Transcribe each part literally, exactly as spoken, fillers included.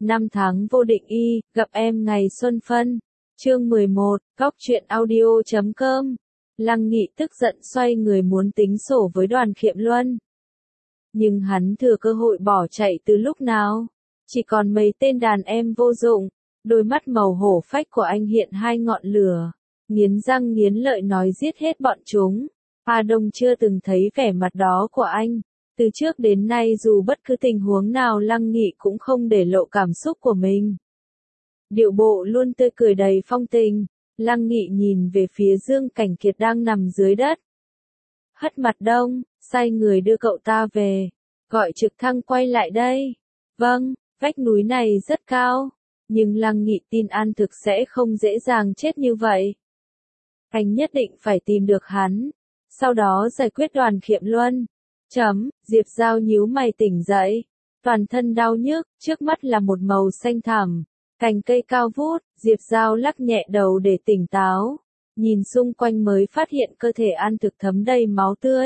Năm tháng vô định y, gặp em ngày xuân phân. Chương mười một, Góc truyện audio chấm com. Lăng Nghị tức giận xoay người muốn tính sổ với Đoàn Khiệm Luân. Nhưng hắn thừa cơ hội bỏ chạy từ lúc nào. Chỉ còn mấy tên đàn em vô dụng. Đôi mắt màu hổ phách của anh hiện hai ngọn lửa. Nghiến răng nghiến lợi nói giết hết bọn chúng. A Đông chưa từng thấy vẻ mặt đó của anh. Từ trước đến nay dù bất cứ tình huống nào Lăng Nghị cũng không để lộ cảm xúc của mình. Điệu bộ luôn tươi cười đầy phong tình. Lăng Nghị nhìn về phía Dương Cảnh Kiệt đang nằm dưới đất. Hất mặt Đông, sai người đưa cậu ta về. Gọi trực thăng quay lại đây. Vâng, vách núi này rất cao. Nhưng Lăng Nghị tin An Thực sẽ không dễ dàng chết như vậy. Anh nhất định phải tìm được hắn. Sau đó giải quyết Đoàn Khiệm Luân. Chấm, Diệp Giao nhíu mày tỉnh dậy. Toàn thân đau nhức, trước mắt là một màu xanh thẳm. Cành cây cao vút, Diệp Giao lắc nhẹ đầu để tỉnh táo. Nhìn xung quanh mới phát hiện cơ thể An Thực thấm đầy máu tươi.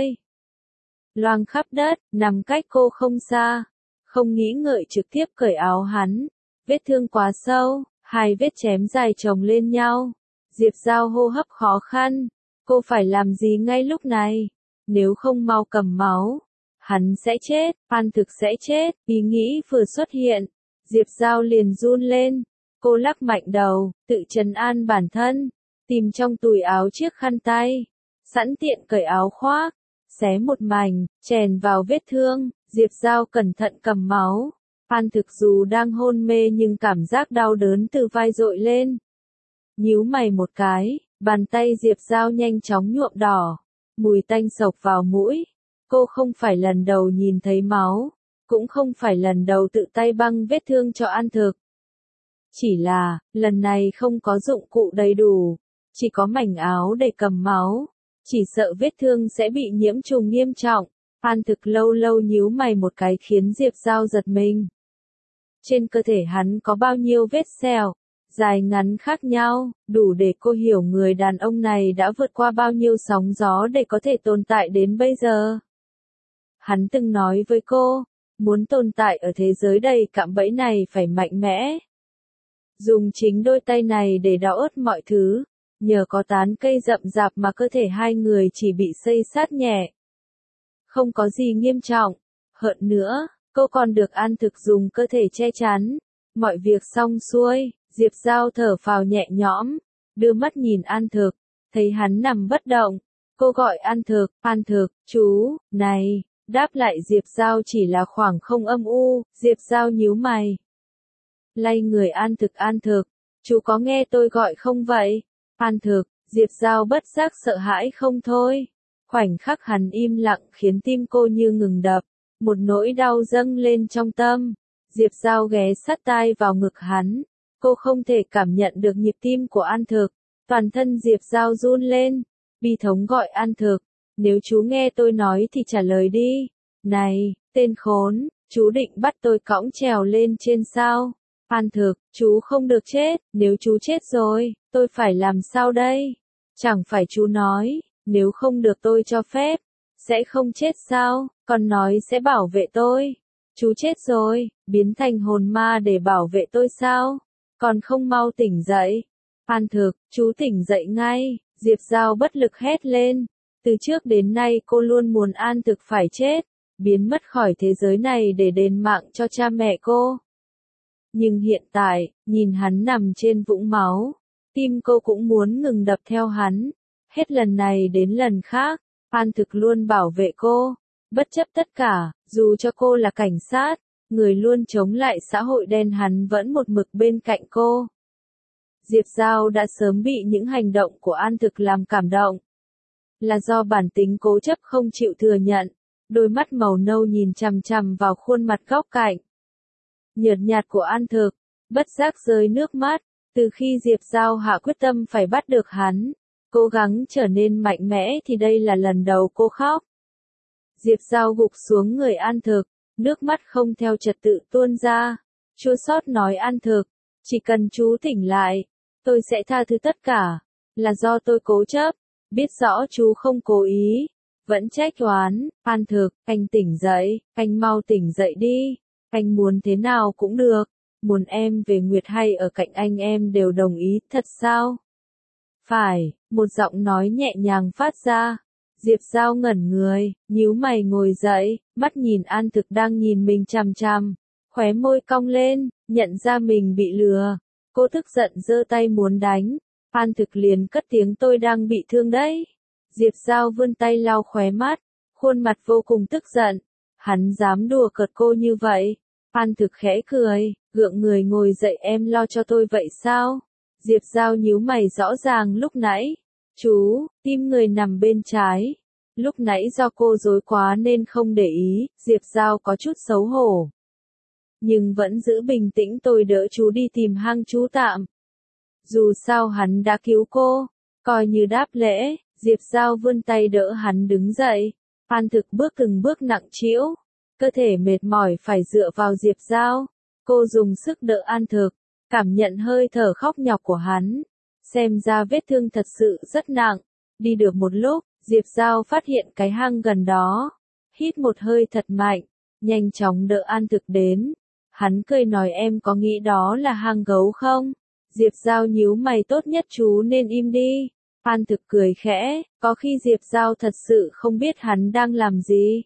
Loang khắp đất, nằm cách cô không xa. Không nghĩ ngợi trực tiếp cởi áo hắn. Vết thương quá sâu, hai vết chém dài chồng lên nhau. Diệp Giao hô hấp khó khăn. Cô phải làm gì ngay lúc này? Nếu không mau cầm máu, hắn sẽ chết, An Thực sẽ chết. Ý nghĩ vừa xuất hiện, Diệp Giao liền run lên. Cô lắc mạnh đầu, tự trấn an bản thân, tìm trong túi áo chiếc khăn tay, sẵn tiện cởi áo khoác, xé một mảnh, chèn vào vết thương. Diệp Giao cẩn thận cầm máu. An Thực dù đang hôn mê nhưng cảm giác đau đớn từ vai dội lên. Nhíu mày một cái, bàn tay Diệp Giao nhanh chóng nhuộm đỏ. Mùi tanh sộc vào mũi. Cô không phải lần đầu nhìn thấy máu, cũng không phải lần đầu tự tay băng vết thương cho An Thực. Chỉ là, lần này không có dụng cụ đầy đủ, chỉ có mảnh áo để cầm máu. Chỉ sợ vết thương sẽ bị nhiễm trùng nghiêm trọng. An Thực lâu lâu nhíu mày một cái khiến Diệp Giao giật mình. Trên cơ thể hắn có bao nhiêu vết sẹo, dài ngắn khác nhau, đủ để cô hiểu người đàn ông này đã vượt qua bao nhiêu sóng gió để có thể tồn tại đến bây giờ. Hắn từng nói với cô, muốn tồn tại ở thế giới đầy cạm bẫy này phải mạnh mẽ. Dùng chính đôi tay này để đào ớt mọi thứ, nhờ có tán cây rậm rạp mà cơ thể hai người chỉ bị xây xát nhẹ. Không có gì nghiêm trọng, hơn nữa, cô còn được An Thực dùng cơ thể che chắn. Mọi việc xong xuôi. Diệp Giao thở phào nhẹ nhõm, đưa mắt nhìn An Thực, thấy hắn nằm bất động. Cô gọi An Thực, An Thực, chú, này, đáp lại Diệp Giao chỉ là khoảng không âm u. Diệp Giao nhíu mày. Lay người An Thực, An Thực, chú có nghe tôi gọi không vậy? An Thực, Diệp Giao bất giác sợ hãi không thôi. Khoảnh khắc hắn im lặng khiến tim cô như ngừng đập, một nỗi đau dâng lên trong tâm. Diệp Giao ghé sát tai vào ngực hắn. Cô không thể cảm nhận được nhịp tim của An Thực. Toàn thân Diệp Giao run lên. Bi thống gọi An Thực. Nếu chú nghe tôi nói thì trả lời đi. Này, tên khốn, chú định bắt tôi cõng trèo lên trên sao? An Thực, chú không được chết. Nếu chú chết rồi, tôi phải làm sao đây? Chẳng phải chú nói, nếu không được tôi cho phép, sẽ không chết sao? Còn nói sẽ bảo vệ tôi. Chú chết rồi, biến thành hồn ma để bảo vệ tôi sao? Còn không mau tỉnh dậy. An Thực, chú tỉnh dậy ngay. Diệp Giao bất lực hét lên. Từ trước đến nay cô luôn muốn An Thực phải chết, biến mất khỏi thế giới này để đền mạng cho cha mẹ cô. Nhưng hiện tại, nhìn hắn nằm trên vũng máu, tim cô cũng muốn ngừng đập theo hắn. Hết lần này đến lần khác, An Thực luôn bảo vệ cô. Bất chấp tất cả, dù cho cô là cảnh sát, người luôn chống lại xã hội đen, hắn vẫn một mực bên cạnh cô. Diệp Giao đã sớm bị những hành động của An Thực làm cảm động. Là do bản tính cố chấp không chịu thừa nhận, đôi mắt màu nâu nhìn chằm chằm vào khuôn mặt góc cạnh nhợt nhạt của An Thực, bất giác rơi nước mắt. Từ khi Diệp Giao hạ quyết tâm phải bắt được hắn, cố gắng trở nên mạnh mẽ thì đây là lần đầu cô khóc. Diệp Giao gục xuống người An Thực, nước mắt không theo trật tự tuôn ra. Chua xót nói An Thực, chỉ cần chú tỉnh lại, tôi sẽ tha thứ tất cả. Là do tôi cố chấp, biết rõ chú không cố ý, vẫn trách oán. An Thực, anh tỉnh dậy, anh mau tỉnh dậy đi. Anh muốn thế nào cũng được, muốn em về Nguyệt hay ở cạnh anh em đều đồng ý, thật sao? Phải, một giọng nói nhẹ nhàng phát ra. Diệp Giao ngẩn người, nhíu mày ngồi dậy, mắt nhìn An Thực đang nhìn mình chằm chằm, khóe môi cong lên, nhận ra mình bị lừa. Cô tức giận giơ tay muốn đánh, An Thực liền cất tiếng tôi đang bị thương đấy. Diệp Giao vươn tay lau khóe mắt, khuôn mặt vô cùng tức giận. Hắn dám đùa cợt cô như vậy. An Thực khẽ cười, gượng người ngồi dậy, em lo cho tôi vậy sao? Diệp Giao nhíu mày, rõ ràng lúc nãy, chú, tim người nằm bên trái. Lúc nãy do cô dối quá nên không để ý, Diệp Giao có chút xấu hổ. Nhưng vẫn giữ bình tĩnh, tôi đỡ chú đi tìm hang trú tạm. Dù sao hắn đã cứu cô, coi như đáp lễ, Diệp Giao vươn tay đỡ hắn đứng dậy. An Thực bước từng bước nặng trĩu, cơ thể mệt mỏi phải dựa vào Diệp Giao. Cô dùng sức đỡ An Thực, cảm nhận hơi thở khóc nhọc của hắn. Xem ra vết thương thật sự rất nặng. Đi được một lúc, Diệp Giao phát hiện cái hang gần đó. Hít một hơi thật mạnh, nhanh chóng đỡ An Thực đến. Hắn cười nói, em có nghĩ đó là hang gấu không? Diệp Giao nhíu mày, tốt nhất chú nên im đi. An Thực cười khẽ, có khi Diệp Giao thật sự không biết hắn đang làm gì.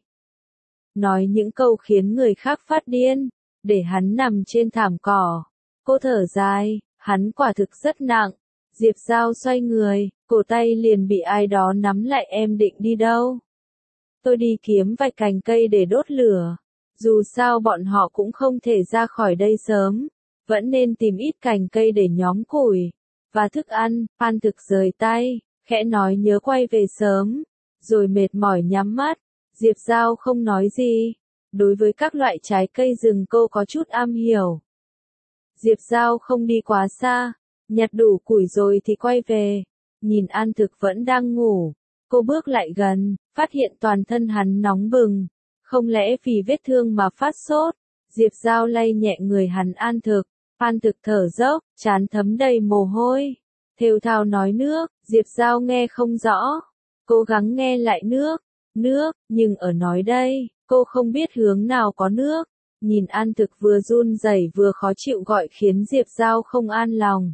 Nói những câu khiến người khác phát điên, để hắn nằm trên thảm cỏ. Cô thở dài, hắn quả thực rất nặng. Diệp Giao xoay người, cổ tay liền bị ai đó nắm lại, em định đi đâu? Tôi đi kiếm vài cành cây để đốt lửa. Dù sao bọn họ cũng không thể ra khỏi đây sớm, vẫn nên tìm ít cành cây để nhóm củi và thức ăn. An Thực rời tay, khẽ nói nhớ quay về sớm, rồi mệt mỏi nhắm mắt. Diệp Giao không nói gì. Đối với các loại trái cây rừng cô có chút am hiểu. Diệp Giao không đi quá xa, nhặt đủ củi rồi thì quay về. Nhìn An Thực vẫn đang ngủ, cô bước lại gần, phát hiện toàn thân hắn nóng bừng. Không lẽ vì vết thương mà phát sốt? Diệp Giao lay nhẹ người hắn. An Thực, An Thực thở dốc, trán thấm đầy mồ hôi. Thều thào nói nước, Diệp Giao nghe không rõ. Cố gắng nghe lại nước, nước, nhưng ở nói đây, cô không biết hướng nào có nước. Nhìn An Thực vừa run rẩy vừa khó chịu gọi khiến Diệp Giao không an lòng.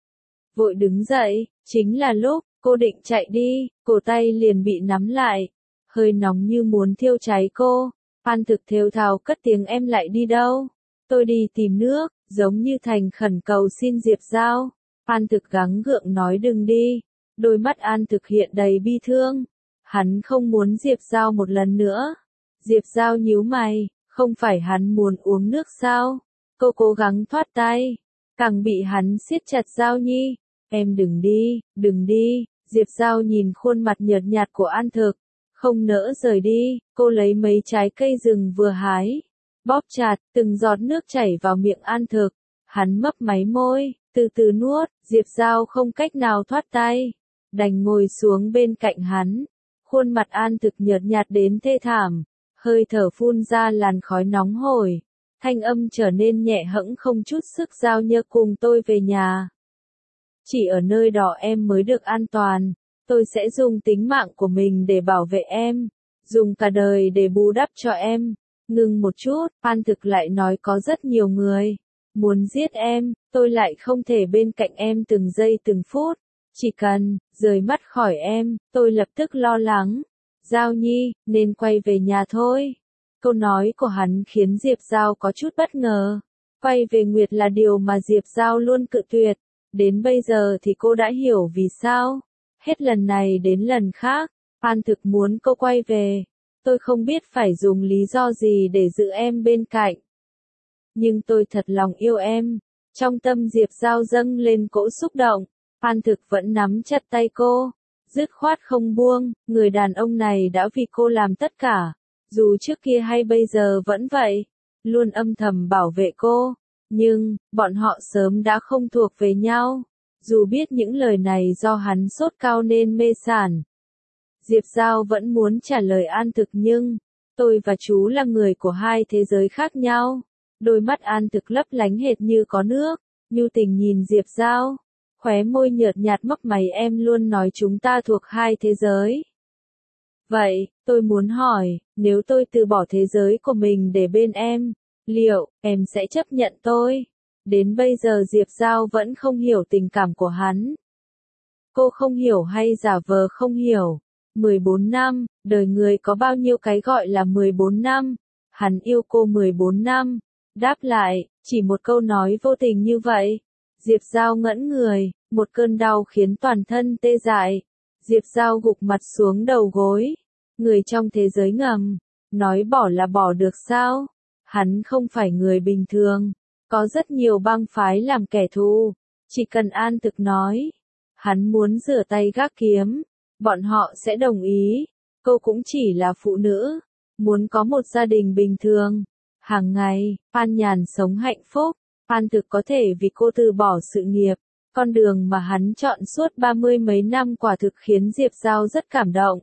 Vội đứng dậy, chính là lúc cô định chạy đi, cổ tay liền bị nắm lại. Hơi nóng như muốn thiêu cháy cô. An Thực thều thào cất tiếng, em lại đi đâu? Tôi đi tìm nước, giống như thành khẩn cầu xin Diệp Giao. An Thực gắng gượng nói đừng đi. Đôi mắt An Thực hiện đầy bi thương. Hắn không muốn Diệp Giao một lần nữa. Diệp Giao nhíu mày, không phải hắn muốn uống nước sao? Cô cố gắng thoát tay, càng bị hắn siết chặt. Giao Nhi, em đừng đi, đừng đi. Diệp Giao nhìn khuôn mặt nhợt nhạt của An Thực, không nỡ rời đi. Cô lấy mấy trái cây rừng vừa hái, bóp chặt, từng giọt nước chảy vào miệng An Thực. Hắn mấp máy môi, từ từ nuốt. Diệp Giao không cách nào thoát tay, đành ngồi xuống bên cạnh hắn. Khuôn mặt An Thực nhợt nhạt đến thê thảm, hơi thở phun ra làn khói nóng hổi. Thanh âm trở nên nhẹ hẫng không chút sức. Giao Nhơ, cùng tôi về nhà. Chỉ ở nơi đó em mới được an toàn. Tôi sẽ dùng tính mạng của mình để bảo vệ em, dùng cả đời để bù đắp cho em. Ngừng một chút, An Thực lại nói, có rất nhiều người muốn giết em, tôi lại không thể bên cạnh em từng giây từng phút. Chỉ cần rời mắt khỏi em, tôi lập tức lo lắng. Giao Nhi, nên quay về nhà thôi. Câu nói của hắn khiến Diệp Giao có chút bất ngờ. Quay về Nguyệt là điều mà Diệp Giao luôn cự tuyệt. Đến bây giờ thì cô đã hiểu vì sao. Hết lần này đến lần khác, An Thực muốn cô quay về. Tôi không biết phải dùng lý do gì để giữ em bên cạnh. Nhưng tôi thật lòng yêu em. Trong tâm Diệp Giao dâng lên cỗ xúc động. An Thực vẫn nắm chặt tay cô, dứt khoát không buông. Người đàn ông này đã vì cô làm tất cả. Dù trước kia hay bây giờ vẫn vậy. Luôn âm thầm bảo vệ cô. Nhưng, bọn họ sớm đã không thuộc về nhau. Dù biết những lời này do hắn sốt cao nên mê sảng. Diệp Giao vẫn muốn trả lời An Thực, nhưng tôi và chú là người của hai thế giới khác nhau. Đôi mắt An Thực lấp lánh hệt như có nước, nhu tình nhìn Diệp Giao. Khóe môi nhợt nhạt mấp máy, em luôn nói chúng ta thuộc hai thế giới. Vậy, tôi muốn hỏi, nếu tôi từ bỏ thế giới của mình để bên em, liệu em sẽ chấp nhận tôi? Đến bây giờ Diệp Giao vẫn không hiểu tình cảm của hắn. Cô không hiểu hay giả vờ không hiểu. mười bốn năm, đời người có bao nhiêu cái gọi là mười bốn năm. Hắn yêu cô mười bốn năm. Đáp lại, chỉ một câu nói vô tình như vậy. Diệp Giao ngẩn người, một cơn đau khiến toàn thân tê dại. Diệp Giao gục mặt xuống đầu gối. Người trong thế giới ngầm, nói bỏ là bỏ được sao? Hắn không phải người bình thường. Có rất nhiều bang phái làm kẻ thù. Chỉ cần An Thực nói, hắn muốn rửa tay gác kiếm, bọn họ sẽ đồng ý. Cô cũng chỉ là phụ nữ, muốn có một gia đình bình thường. Hàng ngày, An Nhàn sống hạnh phúc. An Thực có thể vì cô từ bỏ sự nghiệp. Con đường mà hắn chọn suốt ba mươi mấy năm quả thực khiến Diệp Giao rất cảm động.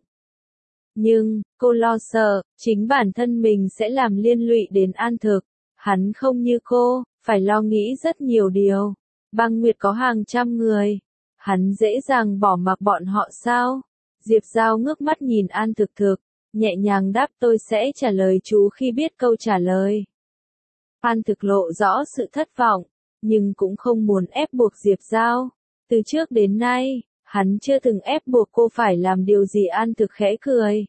Nhưng, cô lo sợ, chính bản thân mình sẽ làm liên lụy đến An Thực. Hắn không như cô, phải lo nghĩ rất nhiều điều. Băng Nguyệt có hàng trăm người. Hắn dễ dàng bỏ mặc bọn họ sao? Diệp Giao ngước mắt nhìn An Thực Thực, nhẹ nhàng đáp tôi sẽ trả lời chú khi biết câu trả lời. An Thực lộ rõ sự thất vọng, nhưng cũng không muốn ép buộc Diệp Giao. Từ trước đến nay, hắn chưa từng ép buộc cô phải làm điều gì. An Thực khẽ cười.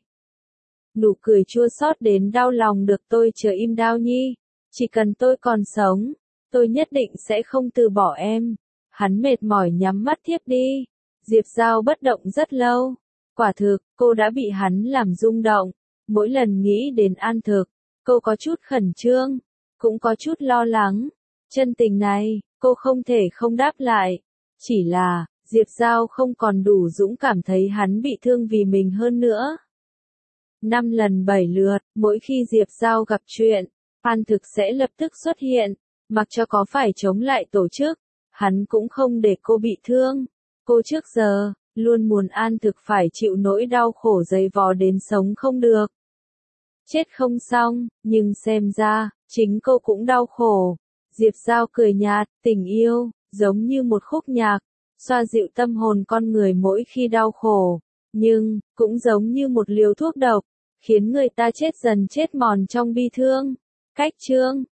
Nụ cười chua xót đến đau lòng được tôi chờ im Đao Nhi. Chỉ cần tôi còn sống, tôi nhất định sẽ không từ bỏ em. Hắn mệt mỏi nhắm mắt thiếp đi. Diệp Giao bất động rất lâu. Quả thực, cô đã bị hắn làm rung động. Mỗi lần nghĩ đến An Thực, cô có chút khẩn trương, cũng có chút lo lắng. Chân tình này, cô không thể không đáp lại. Chỉ là, Diệp Giao không còn đủ dũng cảm thấy hắn bị thương vì mình hơn nữa. Năm lần bảy lượt, mỗi khi Diệp Giao gặp chuyện, An Thực sẽ lập tức xuất hiện, mặc cho có phải chống lại tổ chức, hắn cũng không để cô bị thương. Cô trước giờ, luôn muốn An Thực phải chịu nỗi đau khổ dày vò đến sống không được. Chết không xong, nhưng xem ra, chính cô cũng đau khổ. Diệp Giao cười nhạt, tình yêu, giống như một khúc nhạc, xoa dịu tâm hồn con người mỗi khi đau khổ, nhưng, cũng giống như một liều thuốc độc, khiến người ta chết dần chết mòn trong bi thương. Cách chương